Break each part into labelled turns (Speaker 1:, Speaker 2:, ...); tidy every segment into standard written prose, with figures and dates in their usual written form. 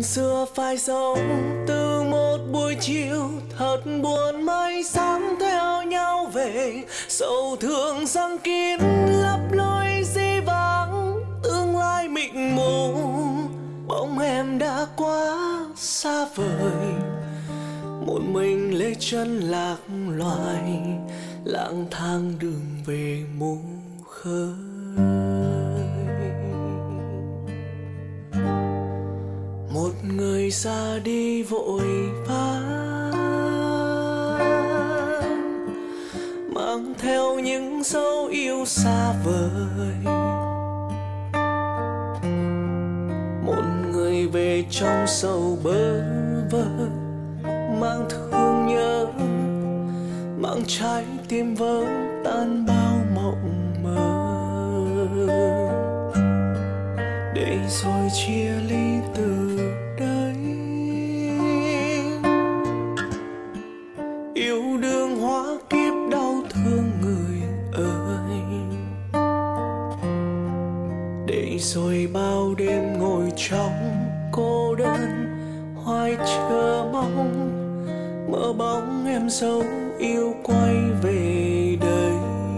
Speaker 1: xưa phai dấu từ một buổi chiều thật buồn, mây sáng theo nhau về, sầu thương răng kín lấp lối dĩ vãng, tương lai mịt mù. Bóng em đã quá xa vời, một mình lê chân lạc loài, lang thang đường về mù khơi. Một người ra đi vội vã, mang theo những dấu yêu xa vời. Một người về trong sầu bơ vơ, mang thương nhớ, mang trái tim vỡ tan bao mộng mơ. Để rồi chia ly từ đây, yêu đương hóa kiếp đau thương người ơi. Để rồi bao đêm ngồi trong cô đơn, hoài chờ mong, mơ bóng em dấu yêu quay về đây.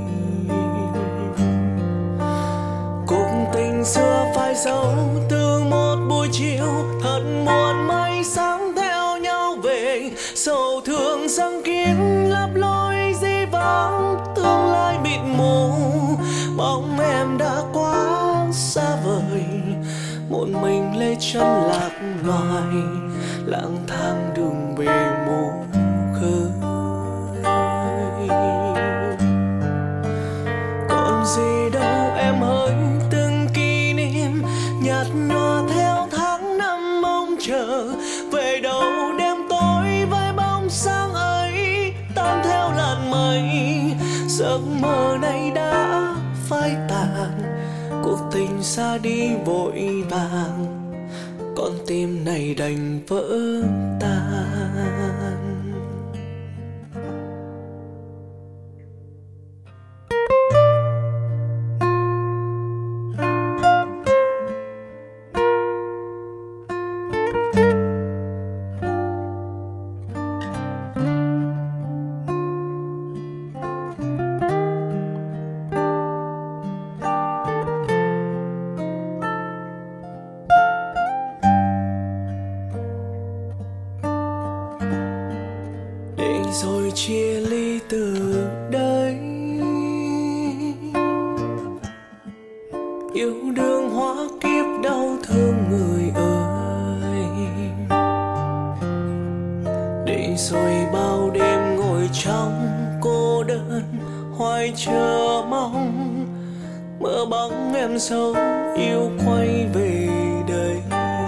Speaker 1: Cuộc tình xưa phai dấu từ một buổi chiều thật buồn, mây sáng theo nhau về, sầu thương răng kín lấp lối dĩ vãng, tương lai mịt mù. Bóng em đã quá xa vời, một mình lê chân lạc loài, lang thang đường về mù khơi. Còn gì đâu em hỡi từng kỷ niệm nhạt nhòa theo tháng năm mong chờ, về đâu đêm tối với bóng sáng ấy tan theo làn mây. Giấc mơ này đã phai tàn, cuộc tình xa đi vội vàng, con tim này đành vỡ tan. Rồi chia ly từ đây, yêu đương hóa kiếp đau thương người ơi. Để rồi bao đêm ngồi trong cô đơn, hoài chờ mong, mơ bóng em dấu yêu quay về đây.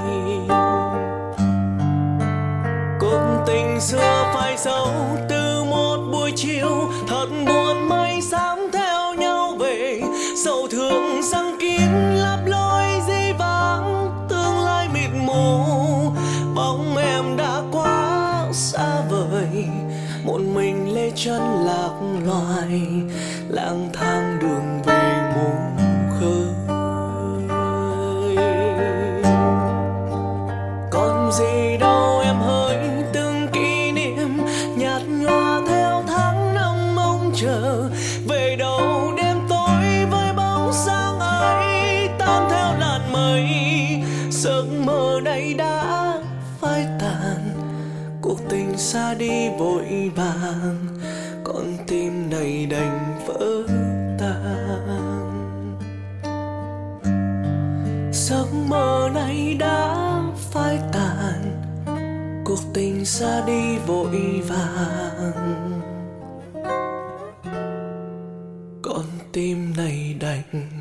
Speaker 1: Cuộc tình xưa phai dấu từ một buổi chiều thật buồn, mây sáng theo nhau về, sầu thương răng kín lấp lối dĩ vãng, tương lai mịt mù. Bóng em đã quá xa vời, một mình lê chân lạc loài, lang thang đường về mù khơi. Còn gì đâu em hỡi từng kỷ niệm nhạt nhòa theo tháng năm mong chờ, về đâu đêm tối với bóng sáng ấy tan theo làn mây. Giấc mơ này đã phai tàn, cuộc tình xa đi vội vàng, con tim này đành vỡ tan. Giấc mơ này đã phai tàn, cuộc tình xa đi vội vàng, con tim này đành